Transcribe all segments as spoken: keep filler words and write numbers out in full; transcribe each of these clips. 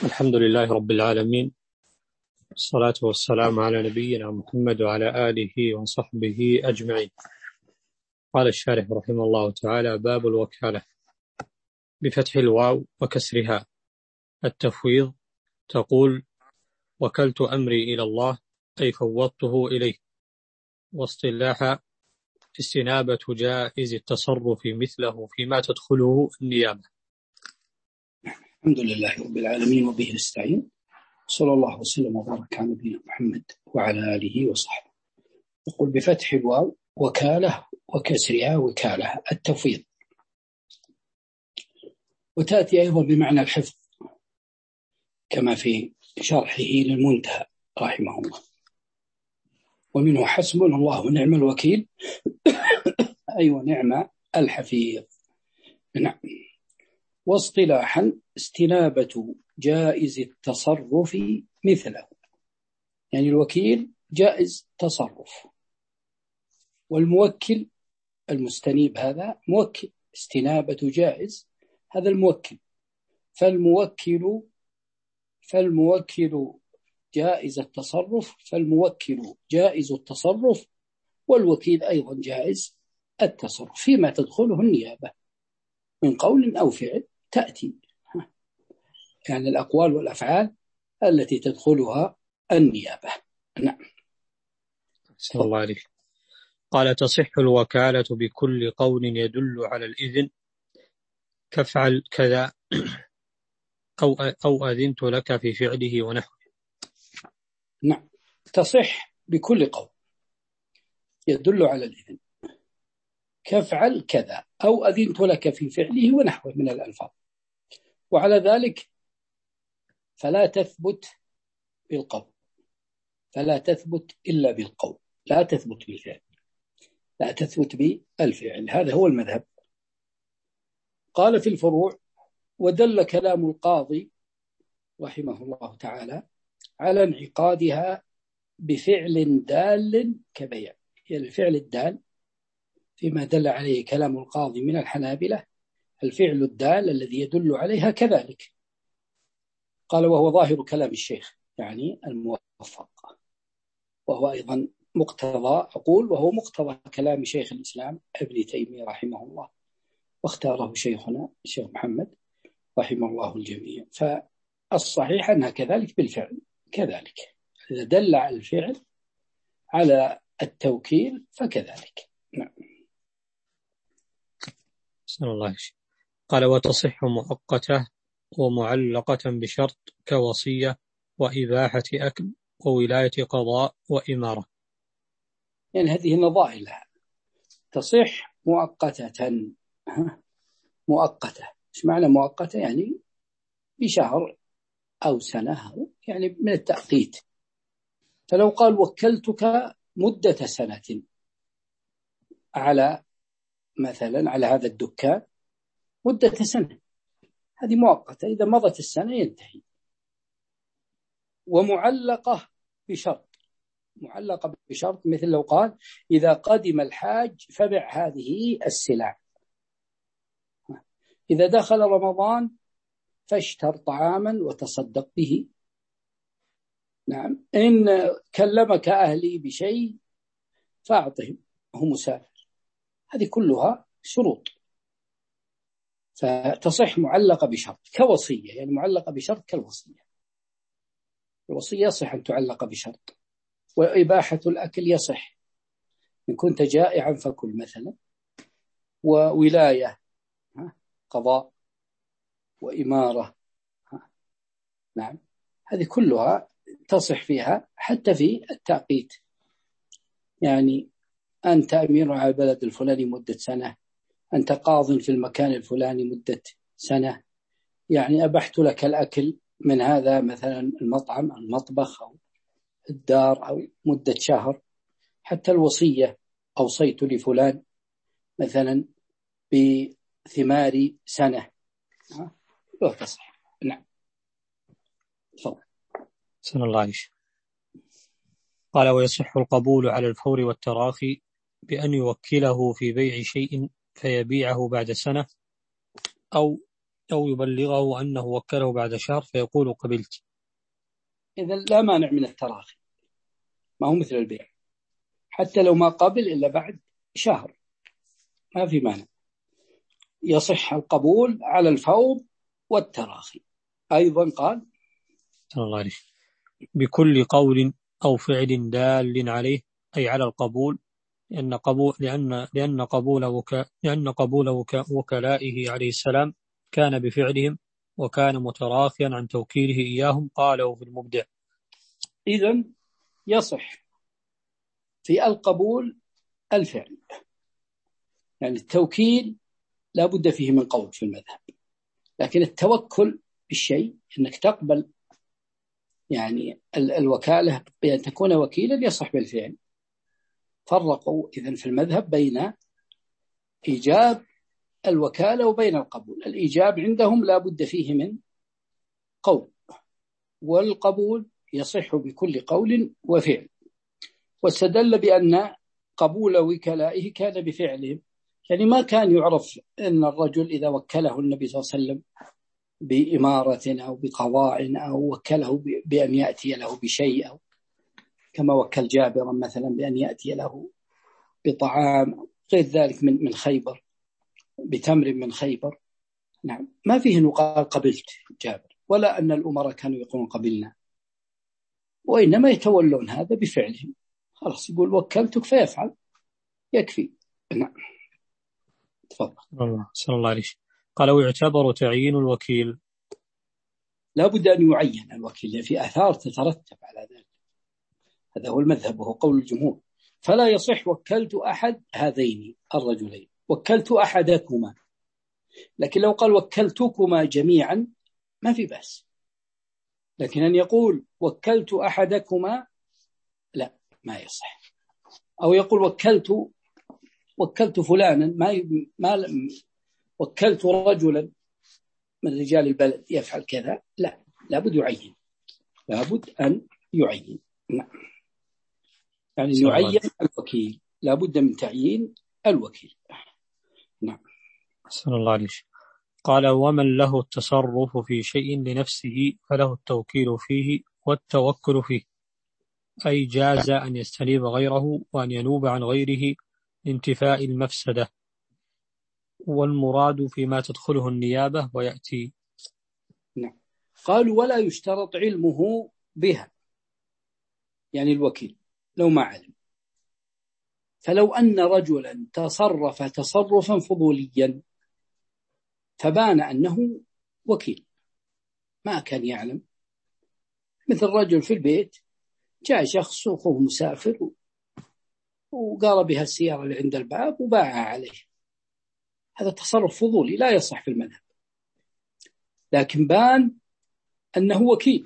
الحمد لله رب العالمين، الصلاة والسلام على نبينا محمد وعلى آله وصحبه أجمعين. قال الشارح رحمه الله تعالى: باب الوكالة بفتح الواو وكسرها. التفويض: تقول وكلت أمري إلى الله، أي فوضته إليه. واصطلاحا: استنابة جائز التصرف مثله فيما تدخله النيابة. الحمد لله رب العالمين وبه نستعين، صلى الله وسلم وبارك على نبينا محمد وعلى آله وصحبه. يقول بفتح الواو وكالة وكسرها وكالة التفويض، وتأتي أيضا بمعنى الحفظ كما في شرحه للمنتهى رحمه الله. ومنه حسبنا الله ونعم الوكيل أي ونعم الحفيظ. نعم. واصطلاحا: استنابة جائز التصرف مثله، يعني الوكيل جائز تصرف، والموكل المستنيب هذا موكل، استنابة جائز هذا الموكل، فالموكل فالموكل جائز التصرف، فالموكل جائز التصرف، والوكيل أيضا جائز التصرف فيما تدخله النيابة من قول أو فعل. تأتي يعني الأقوال والأفعال التي تدخلها النيابة. نعم. صلى الله عليه. قال: تصح الوكالة بكل قول يدل على الإذن، كفعل كذا أو أو أذنت لك في فعله ونحوه. نعم، تصح بكل قول يدل على الإذن، كفعل كذا أو أذنت لك في فعله ونحوه من الألفاظ. وعلى ذلك فلا تثبت بالقول، فلا تثبت إلا بالقول، لا تثبت بالفعل، لا تثبت بالفعل. هذا هو المذهب. قال في الفروع: ودل كلام القاضي رحمه الله تعالى على انعقادها بفعل دال كبيع. يعني الفعل الدال فيما دل عليه كلام القاضي من الحنابلة، الفعل الدال الذي يدل عليها كذلك. قال: وهو ظاهر كلام الشيخ يعني الموفق، وهو أيضا مقتضى، أقول وهو مقتضى كلام شيخ الإسلام ابن تيمية رحمه الله، واختاره شيخنا الشيخ محمد رحمه الله الجميع. فالصحيح أنها كذلك بالفعل كذلك، إذا دل على الفعل على التوكيل فكذلك. نعم. صلى الله عليه. قال: وتصح مؤقتة ومعلقة بشرط كوصية وإباحة أكل وولاية قضاء وإمارة. يعني هذه نظائر لها. تصح مؤقتة، مؤقتة إيش معنى مؤقتة؟ يعني بشهر أو سنة، يعني من التأقيت. فلو قال وكلتك مدة سنة على مثلا على هذا الدكان مدة سنة، هذه مؤقتة، إذا مضت السنة ينتهي. ومعلقة بشرط، معلقة بشرط مثل لو قال إذا قدم الحاج فبع هذه السلع، إذا دخل رمضان فاشتر طعاما وتصدق به. نعم. إن كلمك أهلي بشيء فأعطهم، هو مسافر. هذه كلها شروط، فتصح معلقة بشرط كوصية، يعني معلقة بشرط كالوصية. الوصية يصح أن تعلق بشرط. وإباحة الأكل يصح، إن كنت جائعا فكل مثلا. وولاية قضاء وإمارة، نعم، هذه كلها تصح فيها حتى في التأقيت. يعني أنت أمير على البلد الفلاني مدة سنة، أنت قاض في المكان الفلاني مدة سنة، يعني أبحت لك الأكل من هذا مثلا المطعم المطبخ أو الدار أو مدة شهر. حتى الوصية أوصيت لفلان مثلا بثمار سنة، لا تصح. نعم. تفضل. صلى الله عليه. قال: ويصح القبول على الفور والتراخي بأن يوكله في بيع شيء فيبيعه بعد سنة، أو أو يبلغه أنه وكله بعد شهر فيقول قبلت. إذا لا مانع من التراخي، ما هو مثل البيع، حتى لو ما قبل إلا بعد شهر ما في مانع، يصح القبول على الفور والتراخي. أيضا قال الله عليه بكل قول أو فعل دال عليه، أي على القبول، لأن قبول لأن لأن قبول وك لأن قبول وك وكلائه عليه السلام كان بفعلهم، وكان متراخيا عن توكيله إياهم، قاله في المبدع. إذن يصح في القبول الفعل، يعني التوكيل لا بد فيه من قول في المذهب، لكن التوكل بالشيء أنك تقبل يعني الوكالة بأن تكون وكيلا يصح بالفعل. فرقوا إذن في المذهب بين إيجاب الوكالة وبين القبول. الإيجاب عندهم لا بد فيه من قول، والقبول يصح بكل قول وفعل. واستدل بأن قبول وكلائه كان بفعلهم، يعني ما كان يعرف أن الرجل إذا وكله النبي صلى الله عليه وسلم بإمارة أو بقضاء أو وكله بأن يأتي له بشيء، أو كما وكل جابرا مثلا بأن يأتي له بطعام غير ذلك من من خيبر، بتمر من خيبر، نعم ما فيه أنه قال قبلت جابر، ولا أن الأمراء كانوا يقولون قبلنا، وإنما يتولون هذا بفعلهم. خلاص يقول وكلتك فيفعل، يكفي. نعم تفضل. الله صلى الله عليه. قال ويعتبر تعيين الوكيل، لا بد أن يعين الوكيل في آثار تترتب على ذلك، هذا هو المذهب وهو قول الجمهور. فلا يصح وكلت أحد هذين الرجلين، وكلت أحدكما، لكن لو قال وكلتكما جميعا ما في بأس، لكن أن يقول وكلت أحدكما لا ما يصح. أو يقول وكلت وكلت فلانا، ما ما وكلت رجلا من رجال البلد يفعل كذا، لا لابد يعين، لابد أن يعين. نعم يعني يعين الوكيل، لابد من تعيين الوكيل. نعم صلى الله عليه. قال ومن له التصرف في شيء لنفسه فله التوكيل فيه والتوكل فيه، أي جاز أن يستنيب غيره وأن ينوب عن غيره لانتفاء المفسدة، والمراد فيما تدخله النيابة ويأتي. نعم قالوا ولا يشترط علمه بها، يعني الوكيل لو ما علم، فلو أن رجلا تصرف تصرفا فضوليا فبان أنه وكيل ما كان يعلم، مثل رجل في البيت جاء شخص أخوه مسافر وقال بها السيارة اللي عند الباب وباعها عليه، هذا تصرف فضولي لا يصح في المذهب، لكن بان أنه وكيل.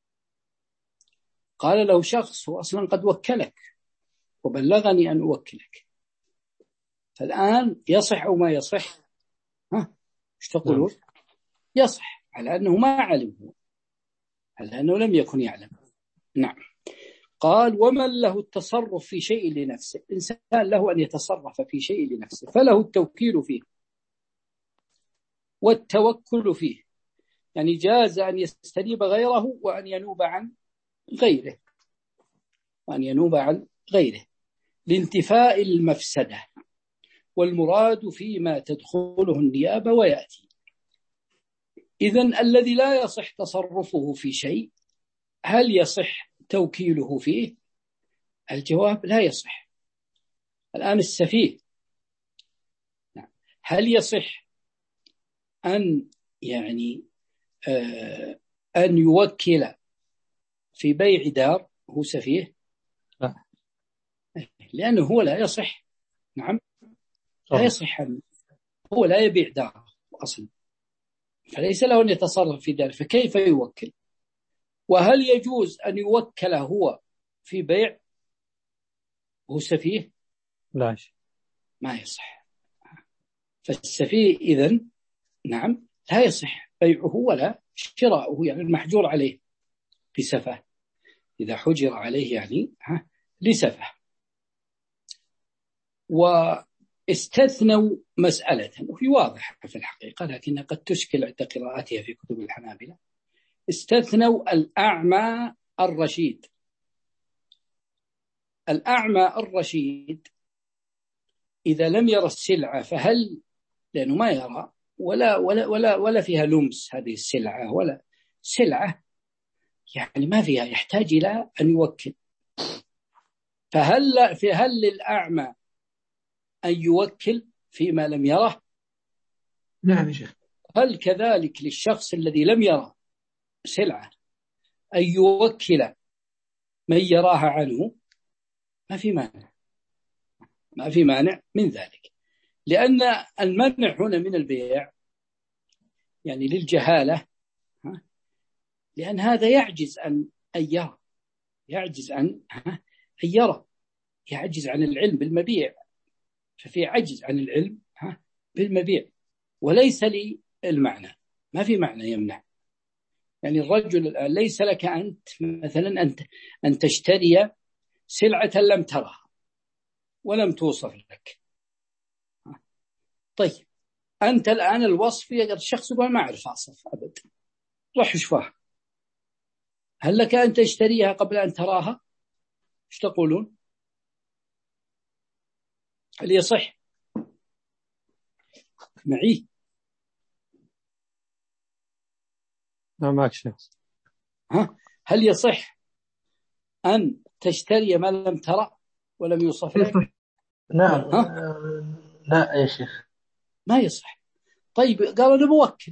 قال له شخص هو أصلا قد وكلك وبلغني أن أوكلك، فالآن يصح أو ما يصح؟ ها ايش تقولون؟ يصح على أنه ما علم هو، على أنه لم يكن يعلم. نعم قال ومن له التصرف في شيء لنفسه، إنسان له أن يتصرف في شيء لنفسه فله التوكيل فيه والتوكل فيه، يعني جاز أن يستنيب غيره وأن ينوب عن غيره وأن ينوب عن غيره لانتفاء المفسدة، والمراد فيما تدخله النيابة ويأتي. إذن الذي لا يصح تصرفه في شيء هل يصح توكيله فيه؟ الجواب لا يصح. الآن السفيه هل يصح أن يعني آه أن يوكل في بيع دار هو سفيه؟ لا، لأنه هو لا يصح. نعم لا يصح أن هو لا يبيع دار أصلا، فليس له أن يتصرف في ذلك، فكيف يوكل؟ وهل يجوز أن يوكل هو في بيع هو سفيه؟ لا ما يصح. فالسفيه إذن نعم لا يصح بيعه ولا شراؤه، يعني المحجور عليه لسفه، إذا حجر عليه يعني ها لسفه. استثنوا مسألة وهي واضحة في الحقيقة لكنها قد تشكل عند قراءتها في كتب الحنابلة. استثنوا الأعمى الرشيد. الأعمى الرشيد إذا لم يرى السلعة فهل، لأنه ما يرى ولا ولا ولا ولا فيها لمس هذه السلعة ولا سلعة، يعني ما فيها، يحتاج إلى أن يوكل. فهل في هل للأعمى أن يوكل فيما لم يره؟ نعم يا شيخ. هل كذلك للشخص الذي لم يرى سلعة أن يوكل من يراها عنه؟ ما في مانع، ما في مانع من ذلك، لأن المنع هنا من البيع يعني للجهالة، لأن هذا يعجز عن أن يرى، يعجز عن أن يرى، يعجز عن العلم بالمبيع، ففي عجز عن العلم بالمبيع وليس لي المعنى، ما في معنى يمنع. يعني الرجل الآن ليس لك أنت مثلا أنت أن تشتري سلعة لم ترها ولم توصف لك. طيب أنت الآن الوصف يقدر الشخص يقول ما أعرف أصف أبدا، روح شوفها، هل لك أن تشتريها قبل أن تراها؟ ايش تقولون؟ هل يصح معي؟ لا معك شخص. ها هل يصح أن تشتري ما لم ترى ولم يوصف لك؟ نعم. ها؟ لا يا شيخ ما يصح. طيب قال أنا بوكل،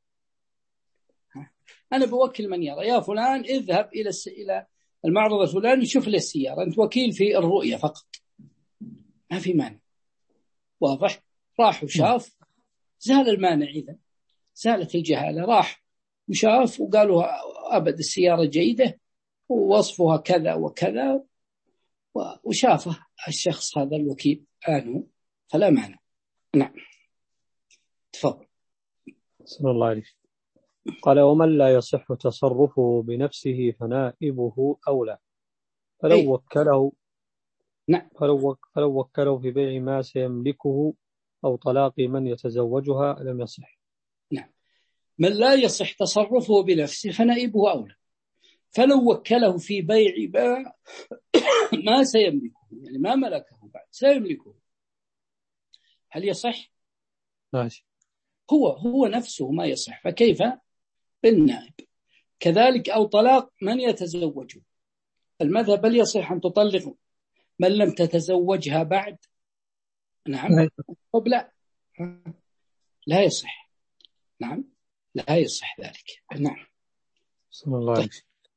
أنا بوكل من يرى، يا فلان اذهب إلى الس... إلى المعرض الفلاني شوف لي السيارة، أنت وكيل في الرؤية فقط، ما في مانع، واضح؟ راح وشاف، زال المانع، إذا زالت الجهالة، راح وشاف وقالوا أبد السيارة جيدة ووصفها كذا وكذا وشافه الشخص هذا الوكيل عنه، فلا مانع. نعم تفضل. صلى الله عليه. قال ومن لا يصح تصرفه بنفسه فنائبه أولى، فلو إيه؟ وكله نعم. فلو فلو وكله في بيع ما سيملكه أو طلاق من يتزوجها لم يصح. نعم. من لا يصح تصرفه بنفسه فنائبه أولى، فلو وكله في بيع ما, ما سيملكه، يعني ما ملكه بعد سيملكه، هل يصح؟ ماشي. هو هو نفسه ما يصح، فكيف بالنائب؟ كذلك أو طلاق من يتزوجه، المذهب بل يصح أن تطلق من لم تتزوجها بعد. نعم. طب لا لا يصح. نعم لا يصح ذلك. نعم. صلى الله عليه. طيب.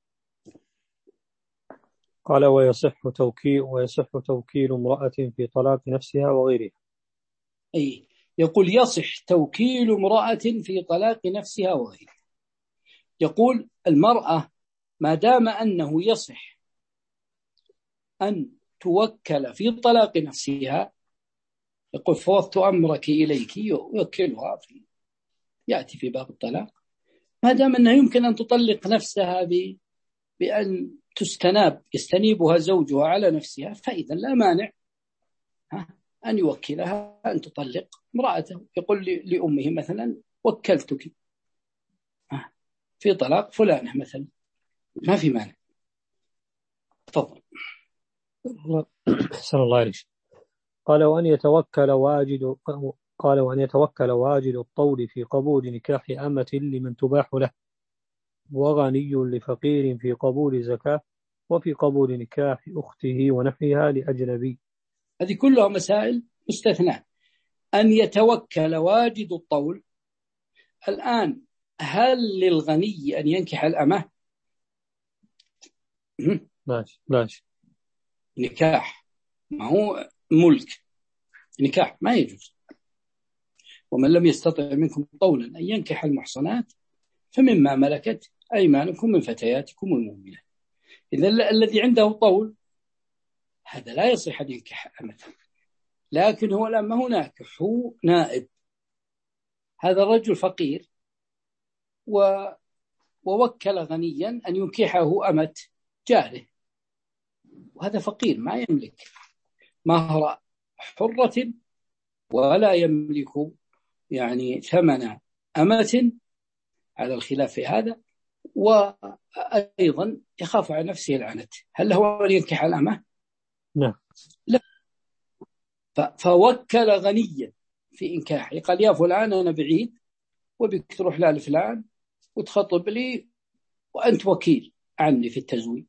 قال ويصح توكيل ويصح توكيل امرأة في طلاق نفسها وغيرها. أي يقول يصح توكيل امرأة في طلاق نفسها وغيرها. يقول المرأة ما دام أنه يصح أن توكل في طلاق نفسها، يقول فوضت أمرك إليك، يوكلها في يأتي في باب الطلاق، ما دام أنه يمكن أن تطلق نفسها ب... بأن تستناب يستنيبها زوجها على نفسها، فإذا لا مانع أن يوكلها أن تطلق امرأته. يقول لأمه مثلا وكلتك في طلاق فلانة مثلا، ما في مانع. تفضل. أحسن الله عليك. قال وأن يتوكل واجد قال وأن يتوكل واجد الطول في قبول نكاح أمة لمن تباح له، وغني لفقير في قبول زكاة، وفي قبول نكاح أخته ونحيها لأجنبي. هذه كلها مسائل مستثناة. أن يتوكل واجد الطول. الآن هل للغني أن ينكح الأمة؟ ماشي ماشي. نكاح ما هو ملك، نكاح ما يجوز. ومن لم يستطع منكم طولا أن ينكح المحصنات فمما ملكت أيمانكم من فتياتكم المؤمنات. إذا الذي عنده طول هذا لا يصح أن ينكح أمة، لكن هو لما هناك هو نائب، هذا الرجل فقير و... ووكل غنيا أن ينكحه أمة جاره، وهذا فقير ما يملك مهر حرة ولا يملك يعني ثمن أمة على الخلاف في هذا، وأيضا يخاف على نفسه العنت. هل له أن ينكح الأمة؟ نعم. لا. فوكل غنيا في إنكاحه، قال يا فلان أنا بعيد وبك تروح لفلان وتخطب لي وأنت وكيل عني في التزويج،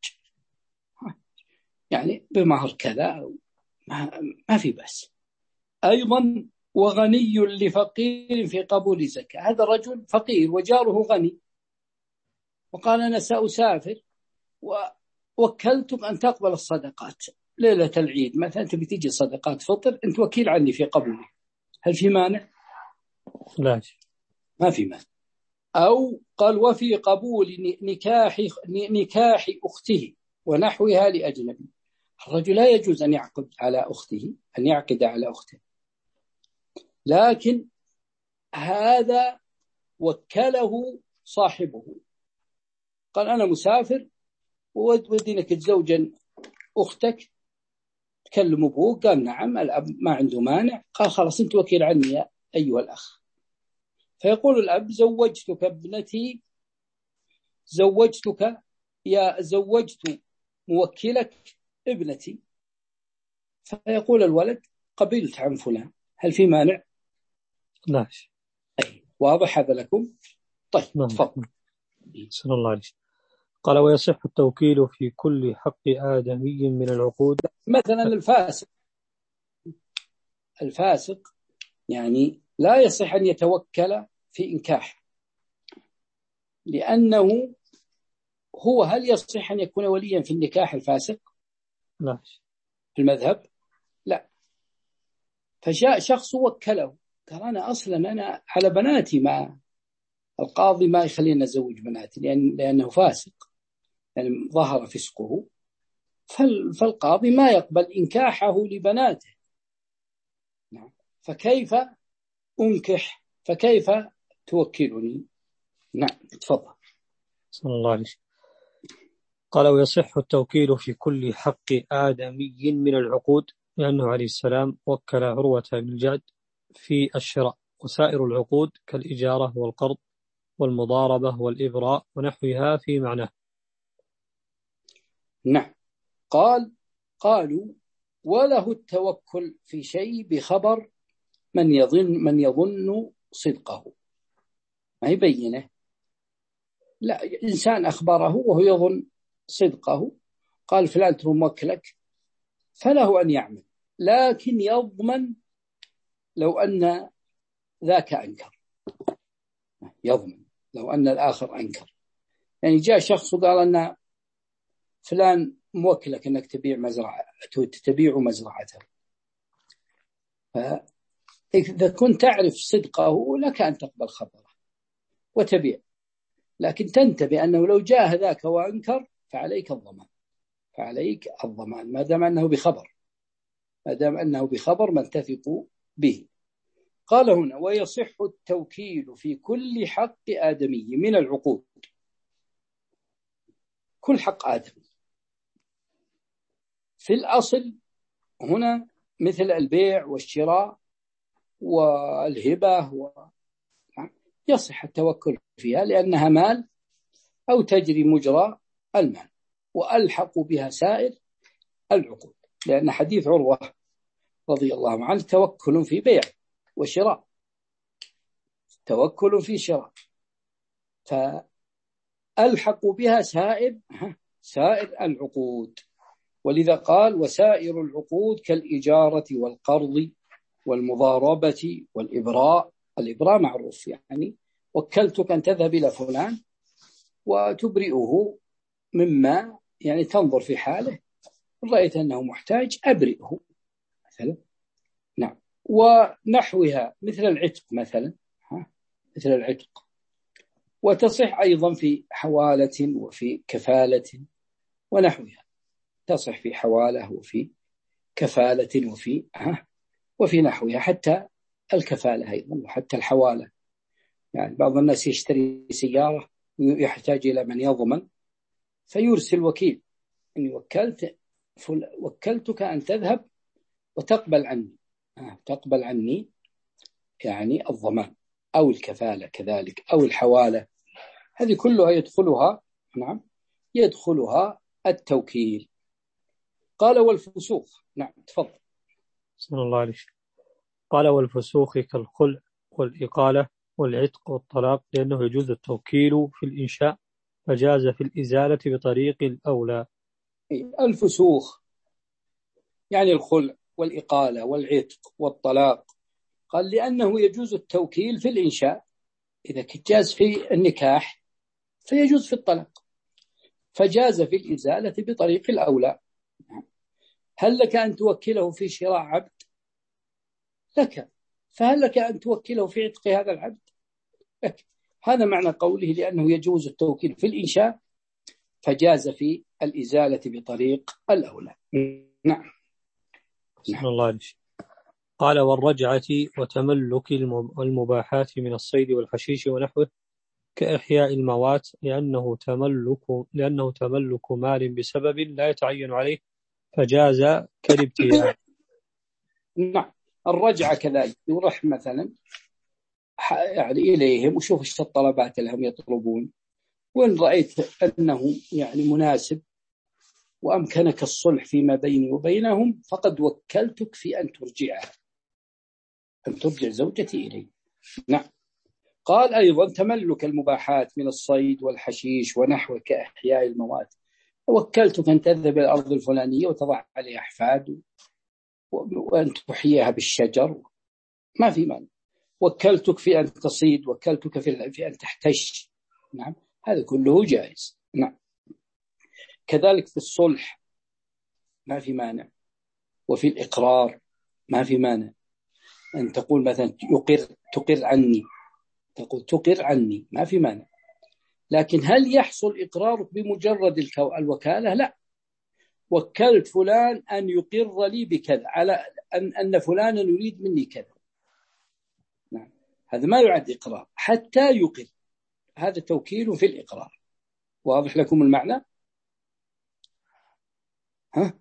يعني بمهر كذا، ما في بس. أيضا وغني لفقير في قبول زكاة، هذا الرجل فقير وجاره غني وقال أنا سأسافر ووكلتك أن تقبل الصدقات ليلة العيد مثلا، تبي تيجي صدقات فطر، أنت وكيل عني في قبوله، هل في مانع؟ لا، ما في مانع. أو قال وفي قبول نكاح نكاح أخته ونحوها لأجنبي، الرجل لا يجوز أن يعقد على أخته، أن يعقد على أخته، لكن هذا وكله صاحبه، قال أنا مسافر وودينك تزوجا أختك، تكلم أبوك، قال نعم، الأب ما عنده مانع، قال خلاص أنت وكيل عني يا أيها الأخ. فيقول الأب زوجتك ابنتي، زوجتك يا زوجت موكلك ابنتي، فيقول الولد قبلت عن فلان، هل في مانع؟ لا. أي واضح هذا لكم؟ طيب نعم. تفضل. صلى الله عليه وسلم. قال ويصح التوكيل في كل حق آدمي من العقود. مثلا الفاسق، الفاسق يعني لا يصح أن يتوكل في إنكاح، لأنه هو هل يصح أن يكون وليا في النكاح الفاسق؟ لا. في المذهب لا. فجاء شخص وكله، قال أنا أصلا أنا على بناتي، ما القاضي ما يخلينا نزوج بناتي لأن لأنه فاسق، يعني ظهر فسقه، فالقاضي ما يقبل إنكاحه لبناته. نعم. فكيف أنكح؟ فكيف توكلني؟ نعم تفضل. صلى الله عليه وسلم. قال ويصح التوكيل في كل حق آدمي من العقود، لأنه عليه السلام وكل عروة بن الجعد في الشراء، وسائر العقود كالإجارة والقرض والمضاربة والإبراء ونحوها في معناه. نعم. قال قالوا وله التوكل في شيء بخبر من يظن من يظن صدقه، ما يبينه، لا، إنسان أخبره وهو يظن صدقه، قال فلان ترى موكلك، فله أن يعمل، لكن يضمن لو أن ذاك أنكر، يضمن لو أن الآخر أنكر. يعني جاء شخص وقال أن فلان موكلك أنك تبيع مزرعة، تبيع مزرعته، فإذا كنت تعرف صدقه لك أن تقبل خبره وتبيع، لكن تنتبه أنه لو جاء ذاك وأنكر فعليك الضمان، فعليك الضمان ما دام أنه بخبر، ما دام أنه بخبر من تثق به. قال هنا ويصح التوكيل في كل حق آدمي من العقود، كل حق آدمي في الأصل هنا مثل البيع والشراء والهبة و... يصح التوكل فيها لأنها مال أو تجري مجرى المال، وألحق بها سائر العقود، لأن حديث عروة رضي الله عنه توكل في بيع وشراء، توكل في شراء، فألحق بها سائر سائر العقود، ولذا قال وسائر العقود كالإجارة والقرض والمضاربة والإبراء. الإبراء معروف، يعني وكلتك أن تذهب إلى فلان وتبرئه مما يعني تنظر في حاله، رأيت أنه محتاج أبرئه مثلا. نعم. ونحوها مثل العتق مثلا، مثل العتق. وتصح أيضا في حوالة وفي كفالة ونحوها، تصح في حوالة وفي كفالة وفي ها وفي نحوها، حتى الكفالة أيضا وحتى الحوالة. يعني بعض الناس يشتري سيارة ويحتاج إلى من يضمن فيرسل وكيل إني وكلت وكلتك أن تذهب وتقبل عني، تقبل عني يعني الضمان أو الكفالة كذلك أو الحوالة، هذه كلها يدخلها نعم يدخلها التوكيل. قال والفسوق. نعم تفضل. صلى الله عليه وسلم. قال والفسوق كالخلع والإقالة والعتق والطلاق، لأنه يجوز التوكيل في الإنشاء فجاز في الإزالة بطريق الأولى. الفسوق يعني الخلع والإقالة والعتق والطلاق، قال لأنه يجوز التوكيل في الإنشاء، إذا جاز في النكاح فيجوز في الطلاق، فجاز في الإزالة بطريق الأولى. هل لك أن توكله في شراء عبد؟ لك. فهل لك أن توكله في عتق هذا العبد؟ لك. هذا معنى قوله لأنه يجوز التوكيل في الإنشاء فجاز في الإزالة بطريق الأولى. نعم. صلى الله عليه وسلم. قال والرجعة وتملك المباحات من الصيد والحشيش ونحوه كإحياء الموات، لأنه تملك لأنه تملك مال بسبب لا يتعين عليه فجاز كالابتياع. نعم. الرجعة كذلك يروح مثلا يعني إليهم وشوف ايش الطلبات اللي هم يطلبون، وإن رأيت أنه يعني مناسب وأمكنك الصلح فيما بيني وبينهم فقد وكلتك في أن ترجعها، أن ترجع زوجتي إلي. نعم. قال أيضا تملك المباحات من الصيد والحشيش ونحو كإحياء الموات، وكلتك أن تذهب إلى الأرض الفلانية وتضع عليها أحفاد وأن تحييها بالشجر، ما في مانع. وكلتك في أن تصيد، وكلتك في أن تحتش. نعم. هذا كله جائز. نعم. كذلك في الصلح ما في مانع، وفي الإقرار ما في مانع. أن تقول مثلا يقر تقر عني، تقول تقر عني ما في مانع. لكن هل يحصل إقرارك بمجرد الوكالة؟ لا. وكلت فلان أن يقر لي بكذا، على أن أن فلانا يريد مني كذا. نعم. هذا ما يعد إقرار حتى يقر، هذا توكيل في الإقرار. واضح لكم المعنى؟ ها؟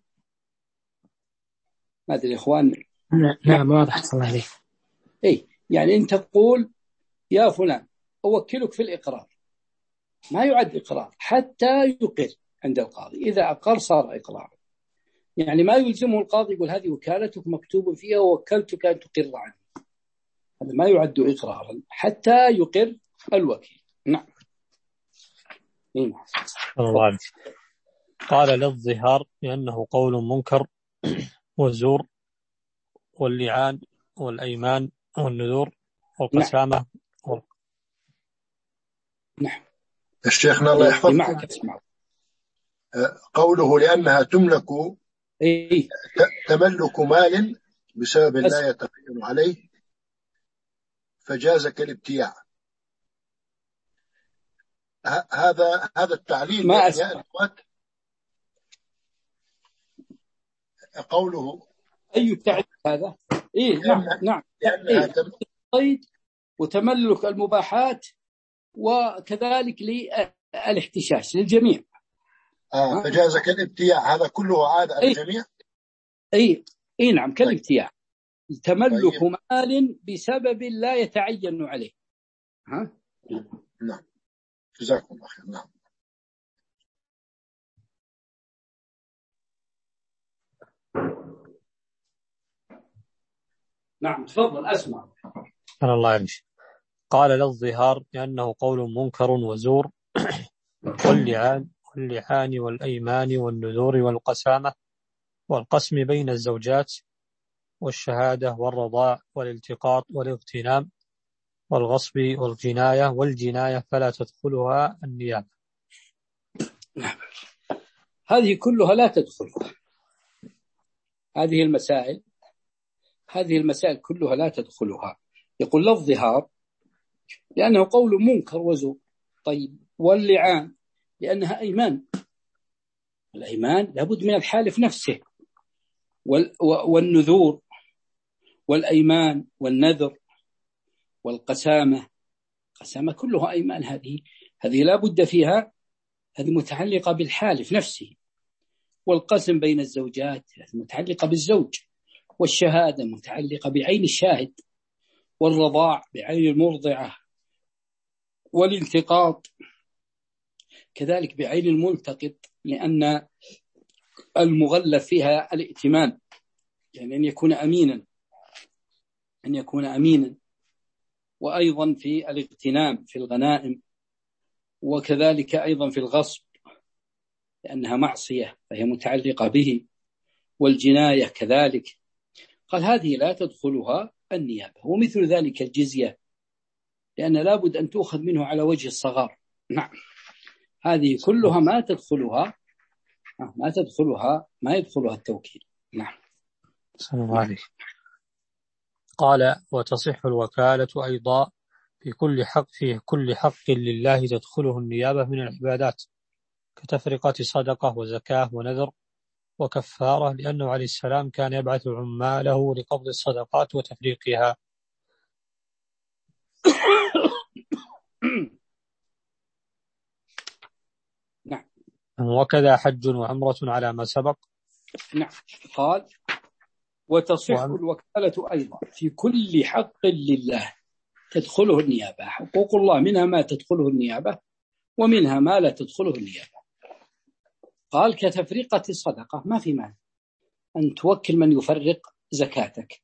ما أدري إخوان. نعم واضح. صلى الله عليه. إيه يعني أنت تقول يا فلان أوكلك في الإقرار، ما يعد إقرار حتى يقر عند القاضي. إذا أقر صار إقرار، يعني ما يلزمه القاضي يقول هذه وكالتك مكتوب فيها ووكلتك أن تقر عني، هذا ما يعد إقرارا حتى يقر الوكيل. نعم. الله. قال للظهار لأنه قول منكر والزور واللعان والأيمان والنذور والقسامة. نعم. و... نعم. الشيخنا الله يحفظك، قوله لأنها تملك إيه؟ تملك مال بسبب لا يتعين عليه فجاز كالابتياع. هذا هذا التعليل ما يا قوله أي تعليل هذا؟ إيه نعم نعم. إيه؟ الصيد وتملك المباحات وكذلك للاحتشاش للجميع. آه فجاز كالابتياع، هذا كله عاد على الجميع. أي أي نعم كالابتياع. تملك طيب. مال بسبب لا يتعين عليه. ها؟ نعم. جزاكم الله خير. نعم. نعم تفضل أسمع. أنا الله يعيش. قال للظهار لأنه قول منكر وزور واللعان واللعان والأيمان والنذور والقسامة والقسم بين الزوجات والشهادة والرضاع والالتقاط والاغتنام والغصب والجناية والجناية فلا تدخلها النيابة. هذه كلها لا تدخلها، هذه المسائل هذه المسائل كلها لا تدخلها. يقول للظهار لأنه قول منكر وزور. طيب واللعان لأنها أيمان، الأيمان لابد من الحالف نفسه، والنذور والأيمان والنذر والقسامة، قسامة كلها أيمان، هذه هذه لا بد فيها، هذه متعلقة بالحالف نفسه. والقسم بين الزوجات متعلقة بالزوج، والشهادة متعلقة بعين الشاهد، والرضاع بعين المرضعة، والالتقاط كذلك بعين الملتقط، لأن المغلف فيها الائتمان، يعني أن يكون أمينا أن يكون أمينا وأيضا في الاغتنام في الغنائم، وكذلك أيضا في الغصب لأنها معصية فهي متعلقة به، والجناية كذلك. قال هذه لا تدخلها النيابة. ومثل ذلك الجزية، لأن لابد أن تؤخذ منه على وجه الصغار. نعم، هذه كلها ما تدخلها ما تدخلها ما يدخلها التوكيل. نعم. السلام عليكم. قال وتصح الوكالة أيضا في كل حق في كل حق لله تدخله النيابة من العبادات، كتفرقة صدقة وزكاة ونذر وكفارة، لأنه عليه السلام كان يبعث عماله لقبض الصدقات وتفريقها. نعم. وكذا حج وعمرة على ما سبق. نعم. قال وتصح وعم... الوكالة أيضا في كل حق لله تدخله النيابة. حقوق الله منها ما تدخله النيابة ومنها ما لا تدخله النيابة. قال كتفرقة الصدقة، ما في معنى أن توكل من يفرق زكاتك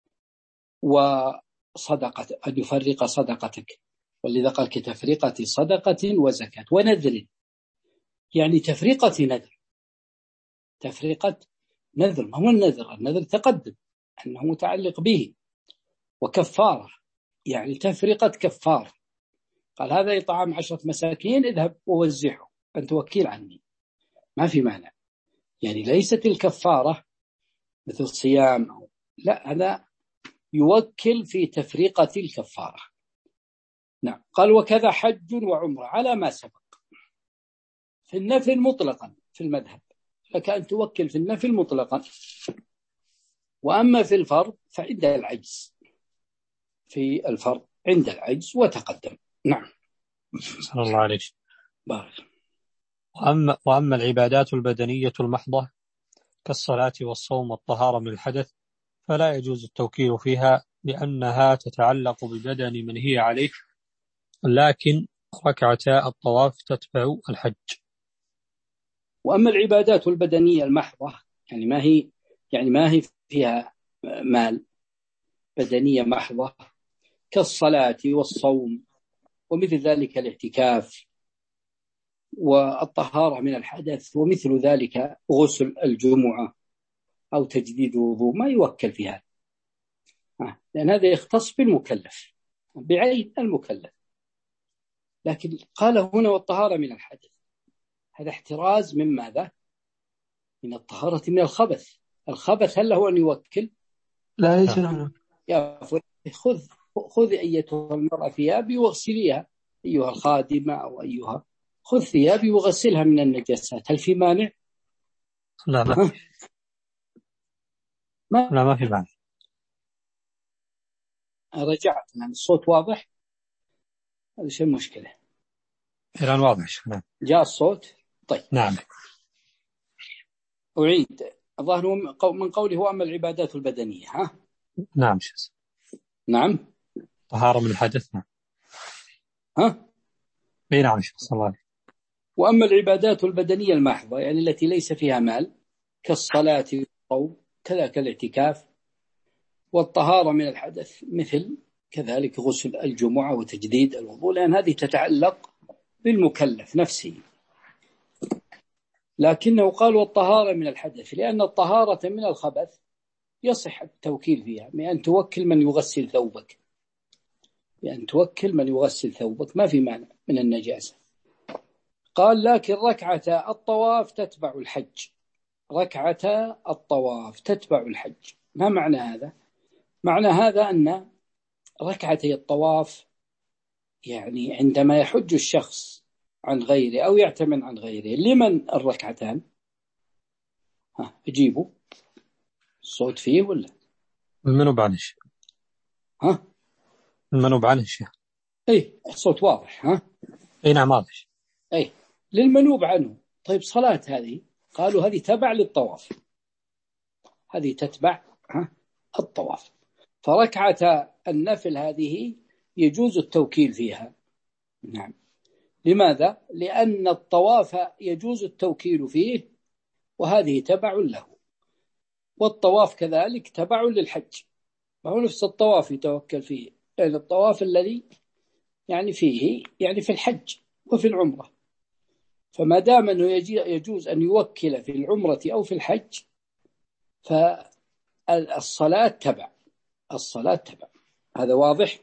وصدقة، أن يفرق صدقتك، ولذا قال كتفرقة صدقة وزكاة ونذر، يعني تفرقة نذر تفرقة نذر ما هو النذر؟ النذر تقدم أنه متعلق به. وكفارة يعني تفرقة كفارة، قال هذا إطعام عشرة مساكين اذهب ووزعه أنت وكيل عني، ما في معنى. يعني ليست الكفارة مثل الصيام أو لا، هذا يوكل في تفرقة الكفارة. نعم. قال وكذا حج وعمرة على ما سبق. في النفل مطلقا في المذهب لك أن توكل في النفل مطلقا، وأما في الفرض فعند العجز في الفرض عند العجز وتقدم. نعم. صلى الله عليه. بارك. وأما, وأما العبادات البدنية المحضة كالصلاة والصوم والطهارة من الحدث فلا يجوز التوكيل فيها، لأنها تتعلق ببدن من هي عليه، لكن ركعتا الطواف تتبع الحج. وأما العبادات البدنية المحضة يعني ما هي يعني ما هي فيها مال، بدنية محضة كالصلاة والصوم ومثل ذلك الاعتكاف والطهارة من الحدث ومثل ذلك غسل الجمعة أو تجديد الوضوء، ما يوكل في هذا، لأن هذا يختص بالمكلف بعين المكلف. لكن قال هنا والطهارة من الحدث، هذا احتراز من ماذا؟ من الطهارة من الخبث. الخبث هل هو أن يوكل؟ لا ليس له. يا خذ خذ أيتها المرأة ثيابي واغسليها، أيها الخادمة أو أيها، خذ ثيابي وغسلها من النجاسات، هل في مانع؟ لا ما في. ما لا ما في مانع. رجعت يعني الصوت واضح؟ هذا شيء مشكلة. الآن واضح. نعم. جاء الصوت. طيب. نعم. أعيد. الظاهر من قوله هو أما العبادات البدنية. ها؟ نعم. نعم. طهارة من الحدث. نعم. ها؟ اي نعم. صلى الله عليه. وأما العبادات البدنية المحضة يعني التي ليس فيها مال كالصلاة والصوم كذلك الاعتكاف والطهارة من الحدث مثل كذلك غسل الجمعة وتجديد الوضوء، لأن هذه تتعلق بالمكلف نفسه. لكنه قال والطهارة من الحدث لأن الطهارة من الخبث يصح التوكيل فيها، بأن توكل من يغسل ثوبك بأن توكل من يغسل ثوبك ما في مانع من النجاسة. قال لكن ركعة الطواف تتبع الحج. ركعة الطواف تتبع الحج، ما معنى هذا؟ معنى هذا أن ركعتي الطواف يعني عندما يحج الشخص عن غيره أو يعتمن عن غيره، لمن الركعتان؟ ها اجيبوا الصوت فيه ولا المنوب عنه الشيء؟ ها المنوب عنه الشيء. اي الصوت واضح. ها اي نعم واضح. اي للمنوب عنه. طيب صلاة هذه قالوا هذه تبع للطواف، هذه تتبع ها الطواف. فركعة النفل هذه يجوز التوكيل فيها. نعم. لماذا؟ لأن الطواف يجوز التوكيل فيه وهذه تبع له، والطواف كذلك تبع للحج، وهو نفس الطواف يتوكل فيه، يعني الطواف الذي يعني فيه يعني في الحج وفي العمرة. فما دام أنه يجوز أن يوكل في العمرة أو في الحج فالصلاة تبع، الصلاة تبع. هذا واضح؟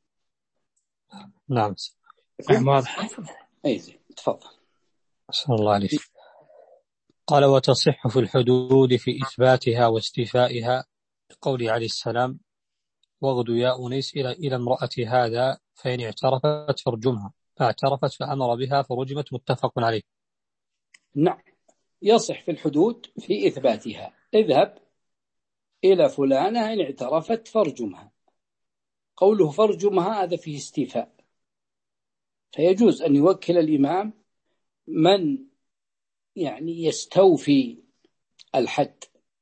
نعم نعم واضح. أي زين، تفضل. أحسن الله عليك. قال وتصح في الحدود في إثباتها واستيفائها، قول عليه السلام واغدو يا أنيس إلى إلى امرأة هذا فإن اعترفت فارجمها، فاعترفت فأمر بها فرجمت، متفق عليه. نعم، يصح في الحدود في إثباتها، اذهب إلى فلانة إن اعترفت فارجمها. قوله فارجمها هذا فيه استيفاء، فيجوز أن يوكل الإمام من يعني يستوفي الحد،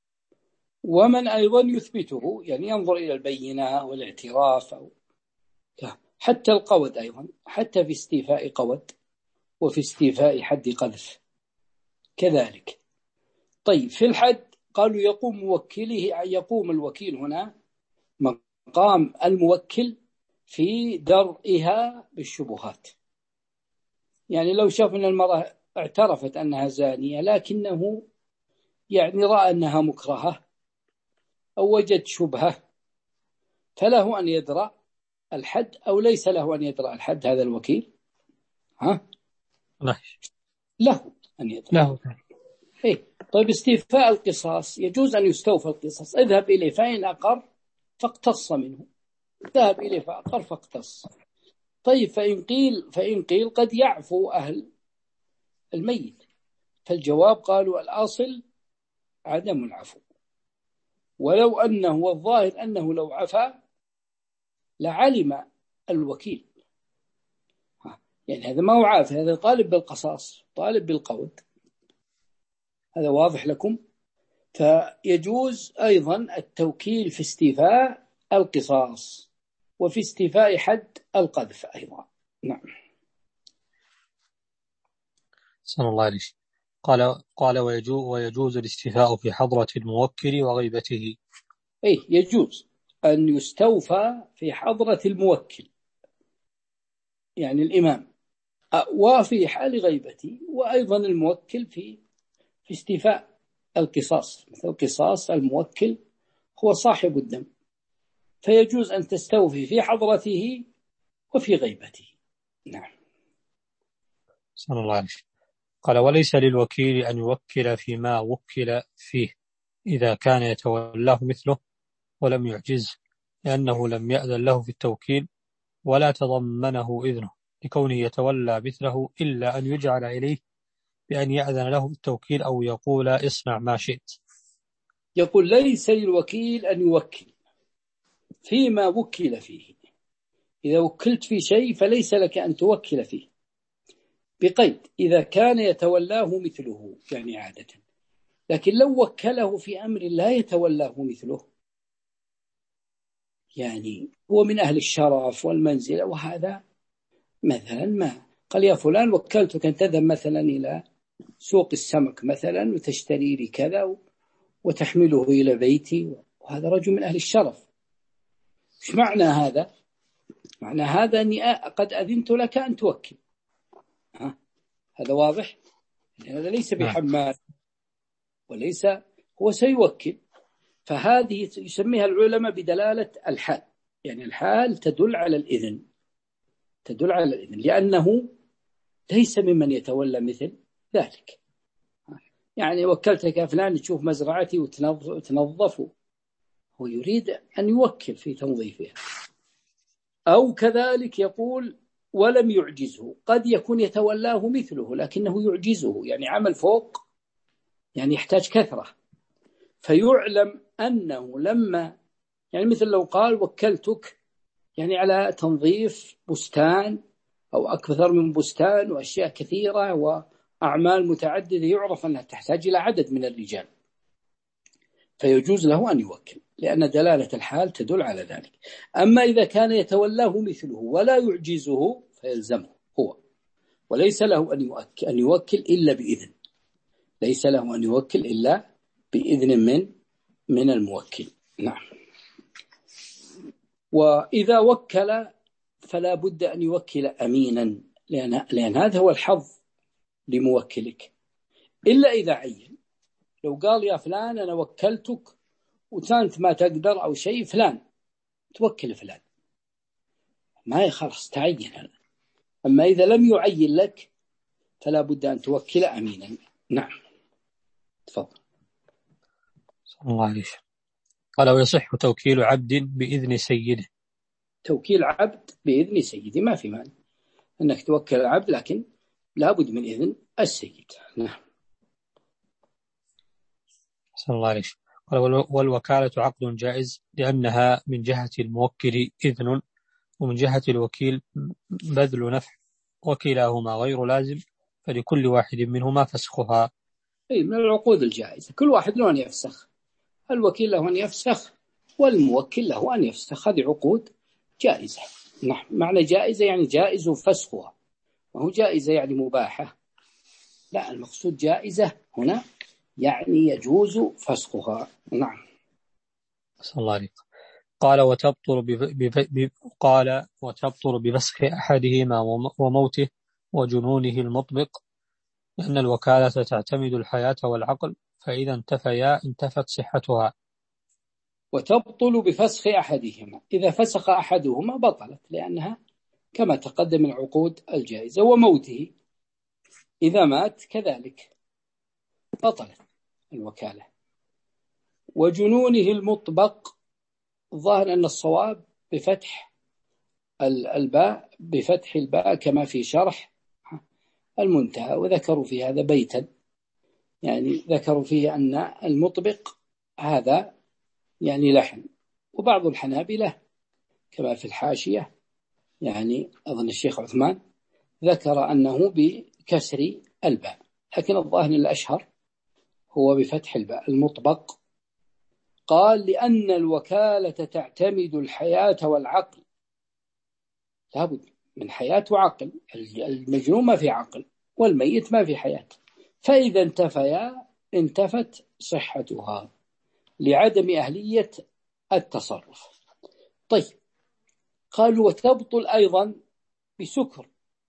ومن أيضا يثبته، يعني ينظر إلى البينة والاعتراف أو حتى القود أيضا، حتى في استيفاء قود وفي استيفاء حد قذف كذلك. طيب في الحد قالوا يقوم موكله، يقوم الوكيل هنا مقام الموكل في درئها بالشبهات. يعني لو شاف أن المرأة اعترفت أنها زانية لكنه يعني رأى أنها مكرهة أو وجد شبهة، فله أن يدرأ الحد أو ليس له أن يدرأ الحد هذا الوكيل؟ ها؟ لا. له أن يدرأ. له. إيه؟ طيب استيفاء القصاص يجوز أن يستوفى القصاص، اذهب إليه فإن أقر فاقتص منه، ذهب إليه فأقر فاقتص. طيب فإن قيل فإن قيل قد يعفو أهل الميت، فالجواب قالوا الأصل عدم العفو، ولو أنه والظاهر أنه لو عفا لعلم الوكيل، يعني هذا ما هو عافي، هذا طالب بالقصاص، طالب بالقود. هذا واضح لكم؟ فيجوز أيضا التوكيل في استيفاء القصاص وفي استيفاء حد القذف أيضا. نعم. صلى الله عليه. قال قال ويجوز, ويجوز الاستيفاء في حضرة الموكل وغيبته. أي يجوز أن يستوفى في حضرة الموكل يعني الإمام، وفي حال غيبته، وأيضا الموكل في في استيفاء القصاص، مثل قصاص الموكل هو صاحب الدم، فيجوز أن تستوفي في حضرته وفي غيبته. نعم. صلى الله عليه. قال وليس للوكيل أن يوكل فيما وكل فيه إذا كان يتولاه مثله ولم يعجز، لأنه لم يأذن له في التوكيل ولا تضمنه إذنه لكونه يتولى مثله، إلا أن يجعل إليه بأن يأذن له بالتوكيل أو يقول اصنع ما شئت. يقول ليس للوكيل أن يوكل فيما وكل فيه، إذا وكلت في شيء فليس لك أن توكل فيه، بقيد إذا كان يتولاه مثله يعني عادة. لكن لو وكله في أمر لا يتولاه مثله، يعني هو من أهل الشرف والمنزلة، وهذا مثلا ما قال يا فلان وكلتك أن تذهب مثلا إلى سوق السمك مثلا وتشتري لي كذا وتحمله إلى بيتي، وهذا رجل من أهل الشرف. إيش معنى هذا؟ معنى هذا أني قد أذنت لك أن توكل. ها؟ هذا واضح؟ هذا ليس بحمال وليس هو سيوكل، فهذه يسميها العلماء بدلالة الحال، يعني الحال تدل على الإذن، تدل على الإذن، لأنه ليس ممن يتولى مثل ذلك. يعني وكلتك يا فلان تشوف مزرعتي وتنظف، هو يريد أن يوكل في تنظيفها. أو كذلك يقول ولم يعجزه، قد يكون يتولاه مثله لكنه يعجزه، يعني عمل فوق، يعني يحتاج كثرة، فيعلم أنه لما يعني مثل لو قال وكلتك يعني على تنظيف بستان أو أكثر من بستان وأشياء كثيرة وأعمال متعددة، يعرف أنها تحتاج إلى عدد من الرجال، فيجوز له أن يوكل، لأن دلالة الحال تدل على ذلك. أما إذا كان يتولاه مثله ولا يعجزه فيلزمه هو، وليس له أن يوكل, أن يوكل إلا بإذن، ليس له أن يوكل إلا بإذن من من الموكل. نعم. وإذا وكل فلا بد أن يوكل أمينا، لأن, لأن هذا هو الحظ لموكلك، إلا إذا عين. لو قال يا فلان أنا وكلتك وكانت ما تقدر أو شيء، فلان توكل فلان، ما خلاص تعين هذا. أما إذا لم يعين لك فلا بد أن توكل أمينا. نعم تفضل. صلى الله عليه وسلم. قال ويصح توكيل عبد بإذن سيده. توكيل عبد بإذن سيده ما في مانع أنك توكل العبد، لكن لا بد من إذن السيد. نعم. صلى الله عليه وسلم. قال والوكالة عقد جائز لأنها من جهة الموكل إذن ومن جهة الوكيل بذل نفع، وكلاهما غير لازم، فلكل واحد منهما فسخها. أي من العقود الجائزة، كل واحد له أن يفسخ، الوكيل له أن يفسخ والموكل له أن يفسخ، هذه عقود جائزة. نعم. معنى جائزة يعني جائز فسخها، وهو جائزة يعني مباحة، لا، المقصود جائزة هنا يعني يجوز فسخها. نعم. صلى الله عليه. قال وتبطل بف... قال وتبطل بفسخ أحدهما وموته وجنونه المطبق، لأن الوكالة تعتمد الحياة والعقل، فإذا انتفيا انتفت صحتها. وتبطل بفسخ أحدهما، إذا فسخ أحدهما بطلت، لأنها كما تقدم العقود الجائزة. وموته، إذا مات كذلك بطلت الوكالة. وجنونه المطبق، ظاهر أن الصواب بفتح الباء، بفتح الباء كما في شرح المنتهى، وذكروا في هذا بيتا، يعني ذكروا فيه أن المطبق هذا يعني لحن. وبعض الحنابلة كما في الحاشية، يعني أظن الشيخ عثمان ذكر أنه بكسر الباء، لكن الظاهر الأشهر هو بفتح الباء المطبق. قال لأن الوكالة تعتمد الحياة والعقل، لابد من حياة وعقل، المجنون ما في عقل والميت ما في حياة، فإذا انتفيا انتفت صحتها لعدم أهلية التصرف. طيب، قالوا وتبطل أيضا بسكر،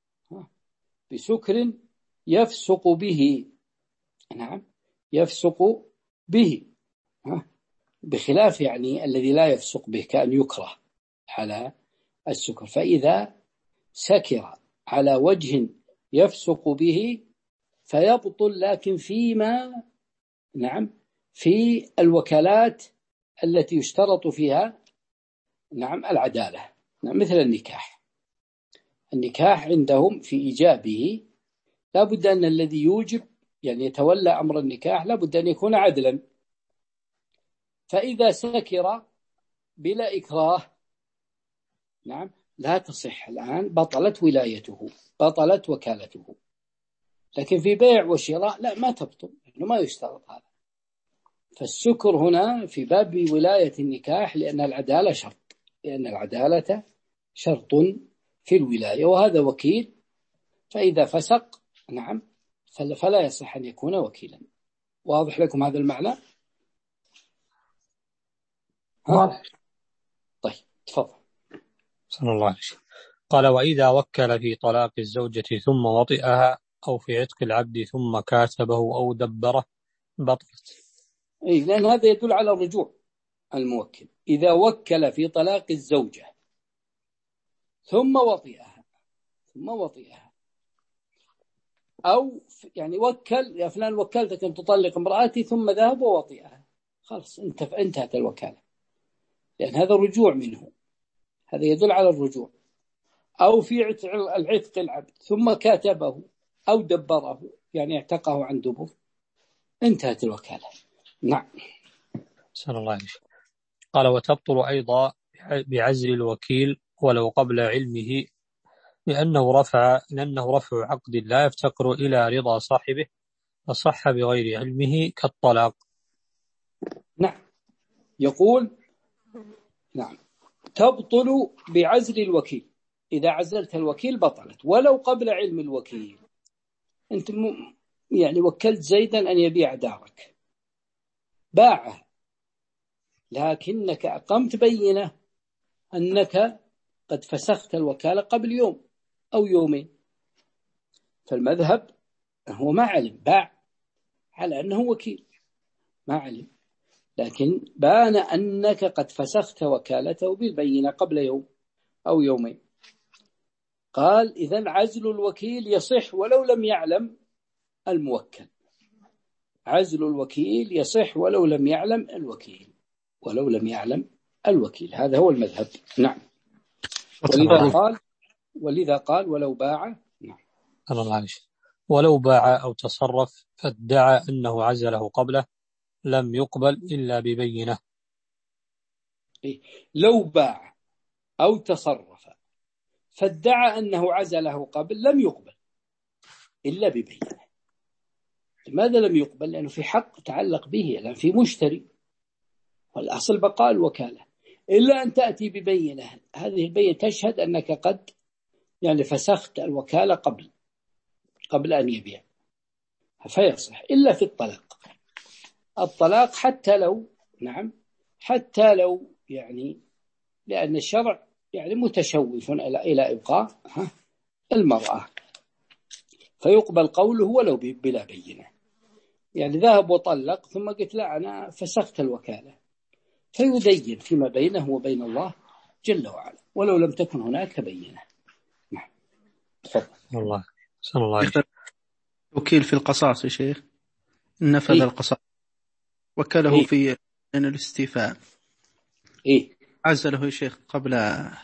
بسكر يفسق به. نعم، يفسق به، بخلاف يعني الذي لا يفسق به، كأن يكره على السكر. فإذا سكر على وجه يفسق به فيبطل، لكن فيما نعم في الوكالات التي يشترط فيها نعم العدالة، نعم مثل النكاح. النكاح عندهم في إيجابه لا بد أن الذي يوجب يعني يتولى أمر النكاح لا بد أن يكون عدلا. فإذا سكر بلا إكراه نعم لا تصح الآن، بطلت ولايته، بطلت وكالته. لكن في بيع وشراء لا، ما تبطل، لأنه ما يشترط هذا. فالسكر هنا في باب ولاية النكاح، لأن العدالة شرط، لأن العدالة شرط في الولاية، وهذا وكيل، فإذا فسق نعم فلا يصح أن يكون وكيلا. واضح لكم هذا المعنى؟ واضح. طيب تفضل. صلى الله عليه وسلم. قال وإذا وكل في طلاق الزوجة ثم وطئها، أو في عتق العبد ثم كاتبه أو دبره بطلت. إيه، لأن هذا يدل على الرجوع. الموكل إذا وكل في طلاق الزوجة ثم وطئها ثم وطئها أو يعني وكل يا فلان وكلتك أن تطلق امرأتي ثم ذهب ووطئها، خلاص انتهت الوكالة، لأن هذا الرجوع منه، هذا يدل على الرجوع. أو في العتق العبد ثم كاتبه أو دبره، يعني اعتقه عن دبر، انتهت الوكالة. نعم. صلى الله عليه وسلم. قال وتبطل أيضا بعزل الوكيل ولو قبل علمه، لأنه رفع لأنه رفع عقد لا يفتقر إلى رضا صاحبه، فصح بغير علمه كالطلاق. نعم يقول نعم تبطل بعزل الوكيل، إذا عزلت الوكيل بطلت ولو قبل علم الوكيل. أنت م... يعني وكلت زيدا أن يبيع دارك، باعه، لكنك أقمت بينة أنك قد فسخت الوكالة قبل يوم أو يومين، فالمذهب هو ما علم، باع على أنه وكيل، ما علم، لكن بان أنك قد فسخت وكالته بالبينة قبل يوم أو يومين. قال إذن عزل الوكيل يصح ولو لم يعلم الموكل، عزل الوكيل يصح ولو لم يعلم الوكيل، ولو لم يعلم الوكيل، هذا هو المذهب. نعم. ولذا قال ولذا قال ولو باع. نعم. ولو باع أو تصرف فادعى أنه عزله قبله لم يقبل إلا ببينة. لو باع أو تصرف فادعى أنه عزله قبل لم يقبل إلا ببينة. لماذا لم يقبل؟ لأنه في حق تعلق به، لأن في مشتري، والأصل بقاء الوكالة، إلا أن تأتي ببينة، هذه البينة تشهد أنك قد يعني فسخت الوكالة قبل قبل أن يبيع، فيصح. إلا في الطلاق، الطلاق حتى لو نعم حتى لو يعني لأن الشرع يعني متشوف إلى إلى إبقاء المرأة، فيقبل قوله ولو بلا بينة. يعني ذهب وطلق ثم قلت لا أنا فسخت الوكالة، فيدين فيما بينه وبين الله جل وعلا ولو لم تكن هناك بينة. نعم. تفضل. الله سن الله عليك. وكيل في القصاص يا شيخ، نفذ إيه؟ القصاص وكله إيه؟ في الاستيفاء، إيه؟ عزله يا شيخ قبل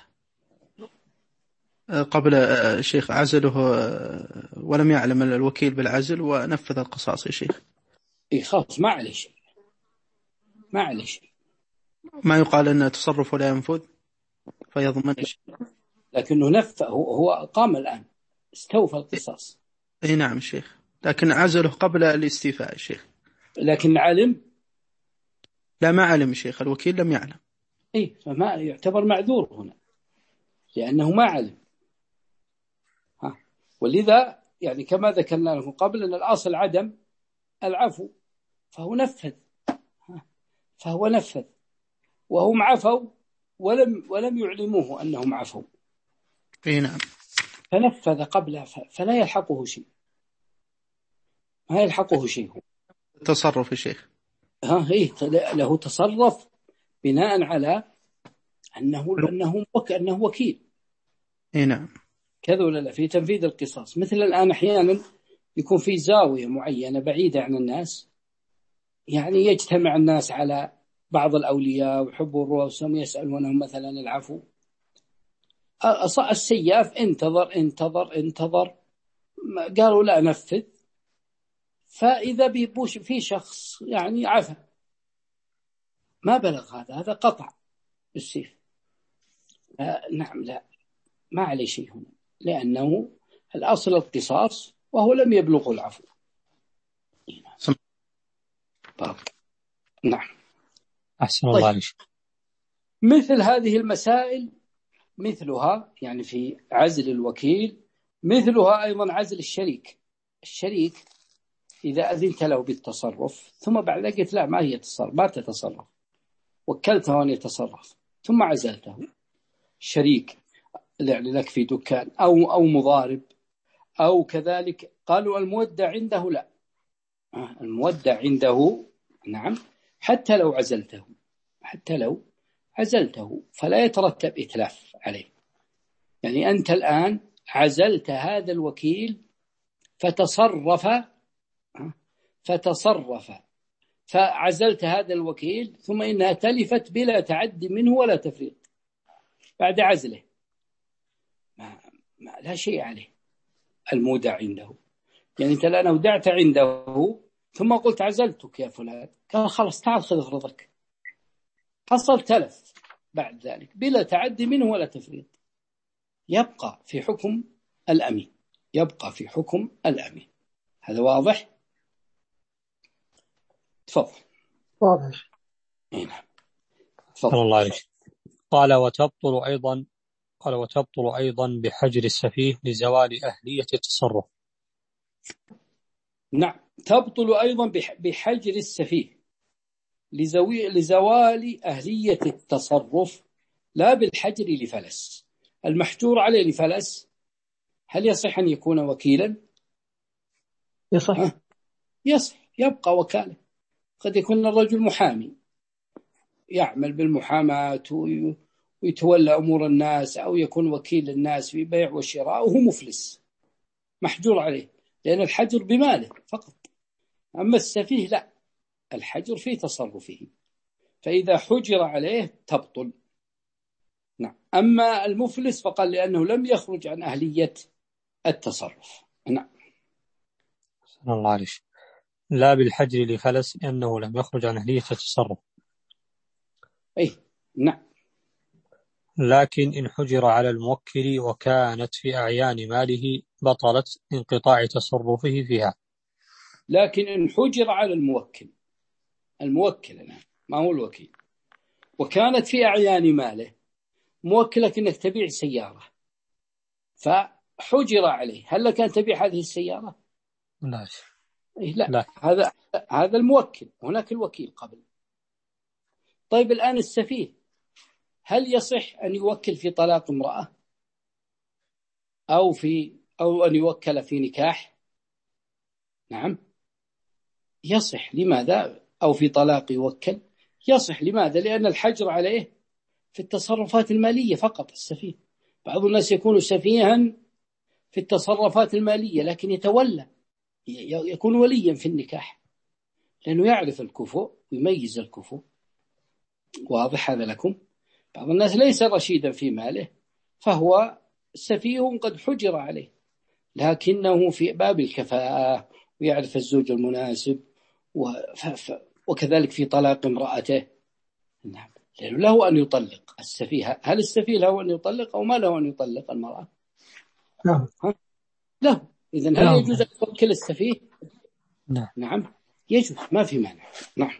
قبل الشيخ عزله ولم يعلم الوكيل بالعزل ونفذ القصاص يا شيخ. إيه خلاص ما عليه شيء، ما عليه شيء. ما يقال أن تصرفه لا ينفذ فيضمن شيء، لكنه نفذ، هو هو قام الآن استوفى القصاص. اي نعم الشيخ، لكن عزله قبل الاستيفاء الشيخ. لكن علم؟ لا ما علم الشيخ، الوكيل لم يعلم. إيه فما يعتبر معذور هنا لأنه ما علم. ها. ولذا يعني كما ذكرنا لكم قبل أن الأصل عدم العفو، فهو نفذ، فهو نفذ وهم عفوا ولم ولم يعلموه أنهم عفوا. اي نعم. فنفذ قبلها فلا يلحقه شيء، ما يلحقه شيء. تصرف الشيخ. ها إيه له تصرف بناء على أنه أنه أنه وكيل. اي نعم. كذا ولا لا؟ في تنفيذ القصاص مثل الآن أحيانا يكون في زاوية معينة بعيدة عن الناس، يعني يجتمع الناس على بعض الأولياء ويحبوا الرؤوسهم يسألونهم مثلا العفو، السياف انتظر انتظر انتظر قالوا لا نفذ، فإذا بيبوش في شخص يعني عفى ما بلغ هذا هذا قطع بالسيف. نعم لا ما عليه شيء هنا، لأنه الأصل القصاص وهو لم يبلغ العفو. نعم. أحسن الله عليك. مثل هذه المسائل مثلها يعني في عزل الوكيل، مثلها أيضا عزل الشريك. الشريك إذا أذنت له بالتصرف ثم بعد ذلك قلت لا ما هي تصرف ما تتصرف، وكلته أن يتصرف ثم عزلته، شريك يعني لك في دكان أو أو مضارب أو كذلك، قالوا المودع عنده لا، المودع عنده نعم حتى لو عزلته حتى لو عزلته فلا يترتب إتلاف عليه. يعني أنت الآن عزلت هذا الوكيل فتصرف فتصرف فعزلت هذا الوكيل ثم إنها تلفت بلا تعدي منه ولا تفريط بعد عزله، ما ما لا شيء عليه المودع عنده. يعني أنت الآن أودعت عنده ثم قلت عزلتك يا فلان، قال خلاص تعال خذ غرضك، حصل تلف بعد ذلك بلا تعدي منه ولا تفريط، يبقى في حكم الأمين، يبقى في حكم الأمين. هذا واضح؟ تفضل. واضح. نعم. صلى الله عليه. قال وتبطل أيضا قال وتبطل أيضا بحجر السفيه لزوال أهلية التصرف. نعم، تبطل أيضا بحجر السفيه لزوال أهلية التصرف، لا بالحجر لفلس. المحجور عليه لفلس هل يصح أن يكون وكيلا؟ يصح. أه؟ يصح، يبقى وكالة. قد يكون الرجل محامي يعمل بالمحاماة ويتولى أمور الناس، أو يكون وكيل الناس في بيع وشراء وهو مفلس، محجور عليه، لأن الحجر بماله فقط. أما السفيه لا، الحجر في تصرفه، فإذا حجر عليه تبطل. نعم. أما المفلس فقال لأنه لم يخرج عن أهلية التصرف. نعم. صلى الله عليه. لا بالحجر لفلس لأنه لم يخرج عن أهلية التصرف. أي نعم. لكن إن حجر على الموكل وكانت في أعيان ماله بطلت انقطاع تصرفه فيها. لكن إن حجر على الموكل، الموكل نعم ما هو الوكيل، وكانت في أعيان ماله، موكلك إنك تبيع سيارة فحجر عليه، هل لك أن تبيع هذه السيارة؟ لا. إيه لا. لا. هذا هذا الموكل، هناك الوكيل قبل. طيب الآن السفيه هل يصح أن يوكل في طلاق امرأة أو في أو أن يوكل في نكاح؟ نعم يصح. لماذا؟ أو في طلاق يوكل يصح. لماذا؟ لأن الحجر عليه في التصرفات المالية فقط. السفيه، بعض الناس يكون سفيها في التصرفات المالية لكن يتولى، يكون وليا في النكاح لأنه يعرف الكفو ويميز الكفو. واضح هذا لكم؟ بعض الناس ليس رشيدا في ماله فهو سفيه قد حجر عليه، لكنه في باب الكفاءة ويعرف الزوج المناسب، وكذلك في طلاق امرأته. نعم، لأنه له أن يطلق. السفيه، هل السفيه له أن يطلق أو ما له أن يطلق المرأة؟ نعم له. إذن هل يجوز أن يوكل السفيه؟ نعم. نعم يجوز، ما في مانع. نعم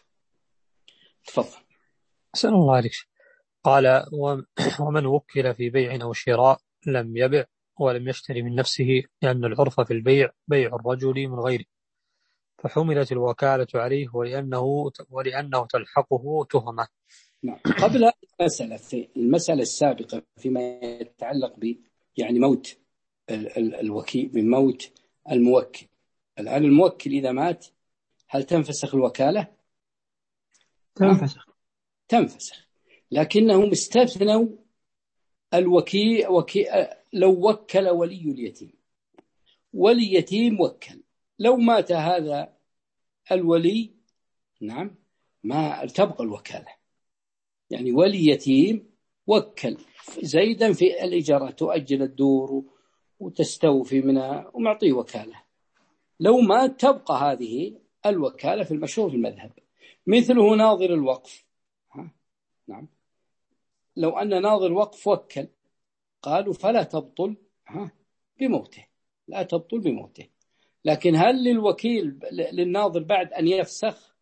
تفضل. أسأل الله عليك. قال ومن وكل في بيع أو شراء لم يبع ولم يشتري من نفسه، لأن العرف في البيع بيع الرجل من غيره، فحملت الوكالة عليه ولأنه ولأنه تلحقه تهمة. نعم. قبل هذه المسألة، في المسألة السابقة فيما يتعلق ب يعني موت ال ال الوكيل من موت الموكل، الآن الموكل إذا مات هل تنفسخ الوكالة؟ تنفسخ. تنفسخ، لكنهم استثنوا الوكيل وكي لو وكل ولي اليتيم. ولي يتيم وكل، لو مات هذا الولي نعم ما تبقى الوكالة. يعني ولي يتيم وكل زيدا في الإجارة، تؤجل الدور وتستوفي منها ومعطيه وكالة، لو ما تبقى هذه الوكالة في المشهور في المذهب. مثله ناظر الوقف. ها؟ نعم، لو أن ناظر وقف وكل قالوا فلا تبطل ها بموته، لا تبطل بموته. لكن هل للوكيل للناظر بعد أن يفسخ؟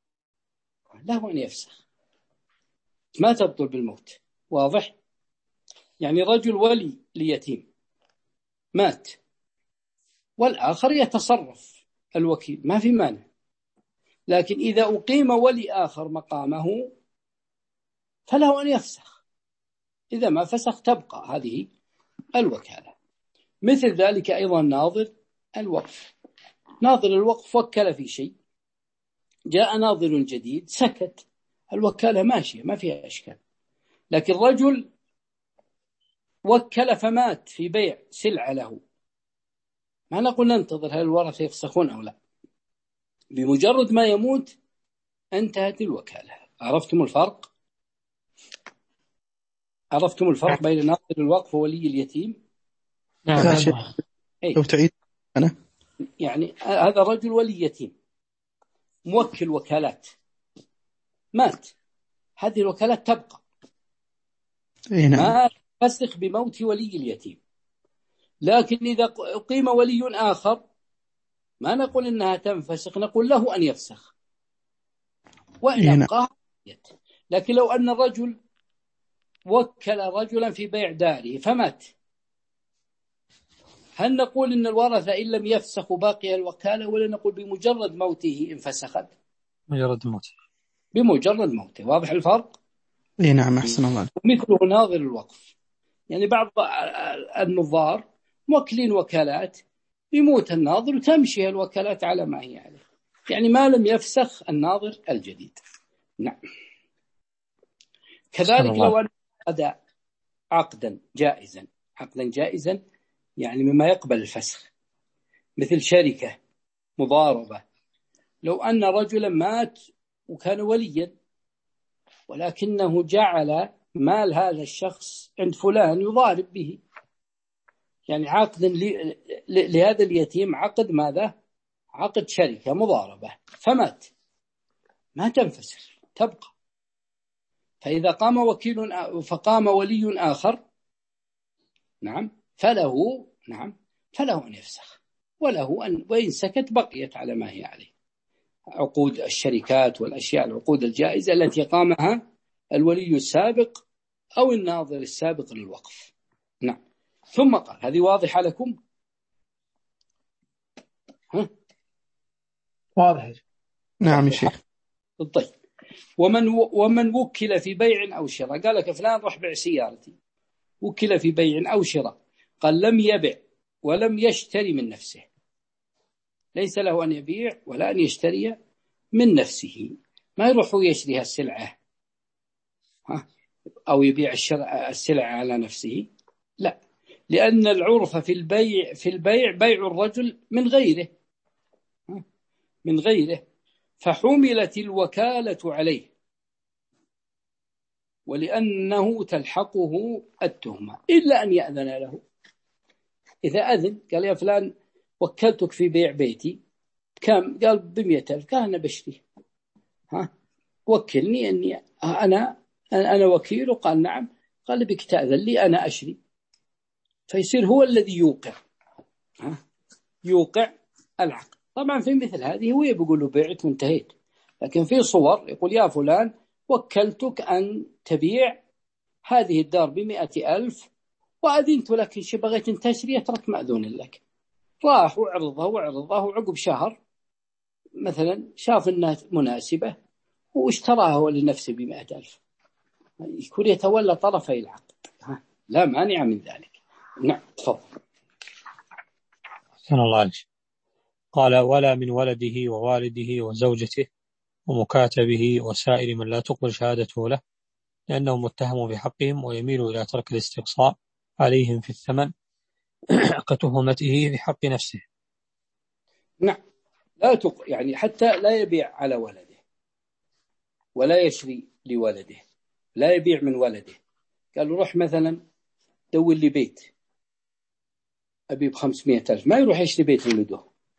له أن يفسخ، ما تبطل بالموت. واضح؟ يعني رجل ولي ليتيم مات والآخر يتصرف الوكيل، ما في مانع. لكن إذا أقيم ولي آخر مقامه فله أن يفسخ، إذا ما فسخ تبقى هذه الوكالة. مثل ذلك أيضا ناظر الوقف. ناظر الوقف وكل في شيء، جاء ناظر جديد سكت، الوكالة ماشية ما فيها أشكال. لكن رجل وكل فمات في بيع سلعة له، ما نقول ننتظر هل الورثة يفسخون أو لا، بمجرد ما يموت انتهت الوكالة. عرفتم الفرق؟ عرفتم الفرق بين ناظر الوقف وولي اليتيم؟ نعم. لو تعيد أنا يعني هذا رجل ولي يتيم موكل وكالات، مات، هذه الوكالات تبقى. إيه نعم. ما تفسخ بموت ولي اليتيم. لكن إذا أقيم ولي آخر ما نقول إنها تنفسخ، نقول له أن يفسخ، وإن إيه نعم. أبقى لكن لو أن الرجل وكل رجلا في بيع داره فمات، هل نقول إن الورثة إن لم يفسخوا باقي الوكالة، ولا نقول بمجرد موته انفسخت؟ مجرد موته. بمجرد موته. واضح الفرق؟ اي نعم، أحسن الله. مثله ناظر الوقف، يعني بعض النظار موكلين وكالات، يموت الناظر وتمشي الوكالات على ما هي عليه، يعني ما لم يفسخ الناظر الجديد. نعم. كذلك لو أن أدى عقدا جائزا، عقدا جائزا يعني مما يقبل الفسخ، مثل شركة مضاربة. لو أن رجلا مات وكان وليا، ولكنه جعل مال هذا الشخص عند فلان يضارب به، يعني عقد لهذا اليتيم عقد ماذا؟ عقد شركة مضاربة، فمات، ما تنفسخ، تبقى. فإذا قام وكيل فقام ولي آخر، نعم، فله نعم فله أن يفسخ، وله أن وإن سكت بقيت على ما هي عليه. عقود الشركات والأشياء، العقود الجائزة التي قامها الولي السابق أو الناظر السابق للوقف. نعم. ثم قال، هذه واضحة لكم؟ ها؟ واضح. نعم يا شيخ. طيب. ومن ومن وكل في بيع أو شراء، قال لك فلان روح بيع سيارتي، وكل في بيع أو شراء، قال لم يبع ولم يشتري من نفسه، ليس له أن يبيع ولا أن يشتري من نفسه، ما يروح يشتري السلعة أو يبيع السلعة على نفسه، لا، لأن العرف في البيع في البيع بيع الرجل من غيره من غيره فحملت الوكالة عليه، ولأنه تلحقه التهمة إلا أن يأذن له. إذا أذن قال يا فلان وكلتك في بيع بيتي، كم؟ قال بمئة ألف، قال أنا بشتري، ها وكلني أني أنا أنا وكيل، قال نعم، قال بك تأذن لي أنا أشري، فيصير هو الذي يوقع ها يوقع العقد. طبعا في مثل هذه هو يقول له بيعت وانتهيت، لكن في صور يقول يا فلان وكلتك أن تبيع هذه الدار بمئة ألف وأذنت لك، إن بغيت أن تشتري اترك مأذون لك. راح وعرضه وعرضه وعقب شهر مثلا شاف أنها مناسبة واشتراها هو لنفسه بمئة ألف، يكون يتولى طرفي العقد، لا مانع من ذلك. نعم تفضل. أحسن الله عليك. قال ولا من ولده ووالده وزوجته ومكاتبه وسائر من لا تقبل شهادته له، لأنه متهم بحقهم ويميل إلى ترك الاستقصاء عليهم في الثمن كتهمته بحق نفسه. نعم، لا تق... يعني حتى لا يبيع على ولده ولا يشري لولده، لا يبيع من ولده. قالوا روح مثلا دور لي بيت أبي بخمسمائة ألف، ما يروح يشتري بيت ولده،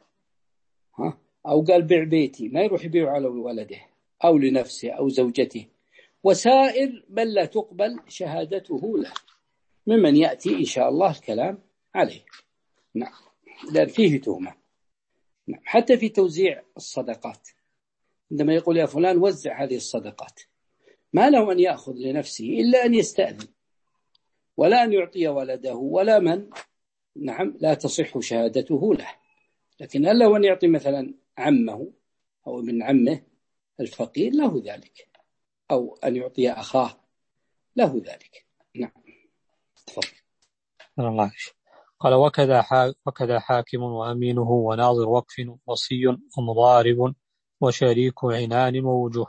ها؟ أو قال بيع بيتي، ما يروح يبيع على ولده أو لنفسه أو زوجته. وسائر من لا تقبل شهادته له، ممن يأتي إن شاء الله الكلام عليه. نعم، لأن فيه تهمة. نعم. حتى في توزيع الصدقات، عندما يقول يا فلان وزع هذه الصدقات، ما له أن يأخذ لنفسه إلا أن يستأذن، ولا أن يعطي ولده ولا من، نعم، لا تصح شهادته له. لكن هل له أن يعطي مثلا عمه أو ابن عمه الفقير، له ذلك، أو أن يعطي أخاه، له ذلك. نعم تفضل. الله. قال وكذا وكذا حاكم وأمينه وناظر وقف وصي ومضارب وشريك عنان ووجوه.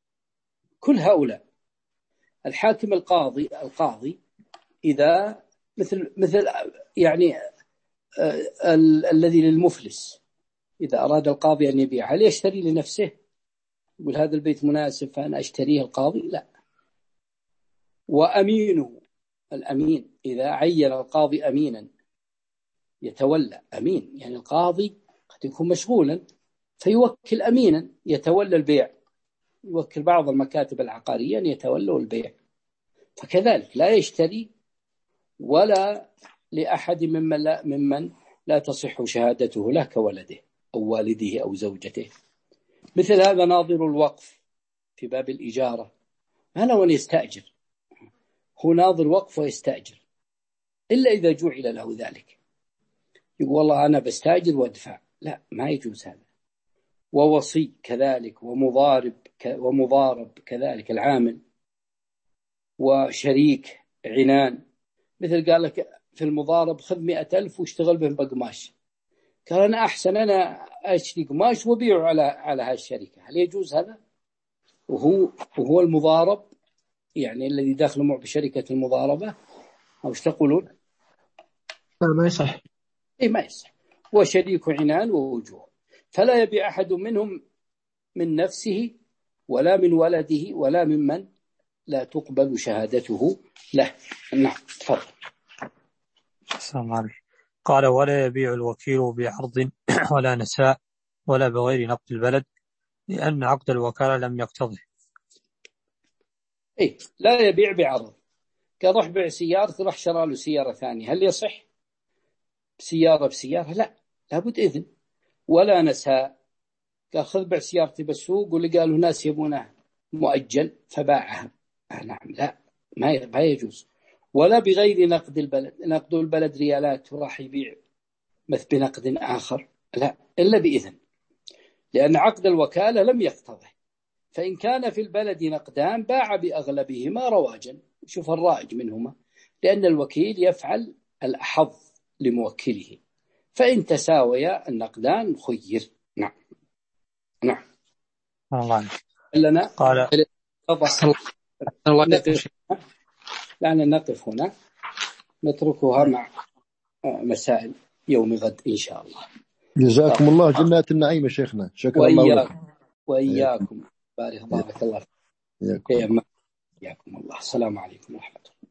كل هؤلاء الحاكم القاضي القاضي إذا مثل مثل يعني الذي للمفلس، إذا أراد القاضي أن يبيع هل يشتري لنفسه يقول هذا البيت مناسب فأنا أشتريه القاضي؟ لا. وأمينه، الأمين إذا عين القاضي أمينا يتولى، أمين يعني القاضي قد يكون مشغولا فيوكل أمينا يتولى البيع، يوكل بعض المكاتب العقارية أن يتولوا البيع، فكذلك لا يشتري ولا لأحد ممن لا, ممن لا تصح شهادته له كولده أو والده أو زوجته. مثل هذا ناظر الوقف في باب الإجارة ما له أن يستأجر، هو ناظر وقف ويستأجر، إلا إذا جعل له ذلك، يقول والله أنا بستأجر وأدفع، لا ما يجوز هذا. ووصي كذلك، ومضارب ومضارب كذلك العامل، وشريك عنان، مثل قال لك في المضارب خذ مئة ألف واشتغل بهم بقماش، قال أنا أحسن أنا أشتري قماش وبيعه على على هالشركة، هل يجوز هذا؟ وهو وهو المضارب يعني الذي داخل معه بشركة المضاربة، أو ايش تقولون؟ ما يصح. إيه ما يصح. وشريك عنان ووجوه، فلا يبيع أحد منهم من نفسه ولا من ولده ولا ممن لا تقبل شهادته له. نعم تفضل. السلام عليكم. قال ولا يبيع الوكيل بعرض ولا نساء ولا بغير نقد البلد، لأن عقد الوكالة لم يقتضه. إيه لا يبيع بعرض، قال روح بيع سيارة، راح شرى له سيارة ثانية، هل يصح؟ سيارة بسيارة لا، لابد إذن. ولا نساء، قال خذ بيع سيارتي بالسوق، واللي قالوا ناس يبونه مؤجل فباعها، آه نعم لا ما يجوز. ولا بغير نقد البلد، نقد البلد ريالات وراح يبيع مثل بنقد آخر، لا إلا بإذن، لأن عقد الوكالة لم يقتضه. فإن كان في البلد نقدان باع بأغلبهما رواجا، شوف الرائج منهما، لأن الوكيل يفعل الأحظ لموكله، فإن تساويا النقدان خير. نعم نعم. الله لنا قال الله نقف. لأن نقف هنا، نتركها مع مسائل يوم غد إن شاء الله. جزاكم طبعا. الله جنات النعيم يا شيخنا، شكرا الله لكم. وإياكم بارك بارك الله فيكم. الله السلام عليكم ورحمة الله.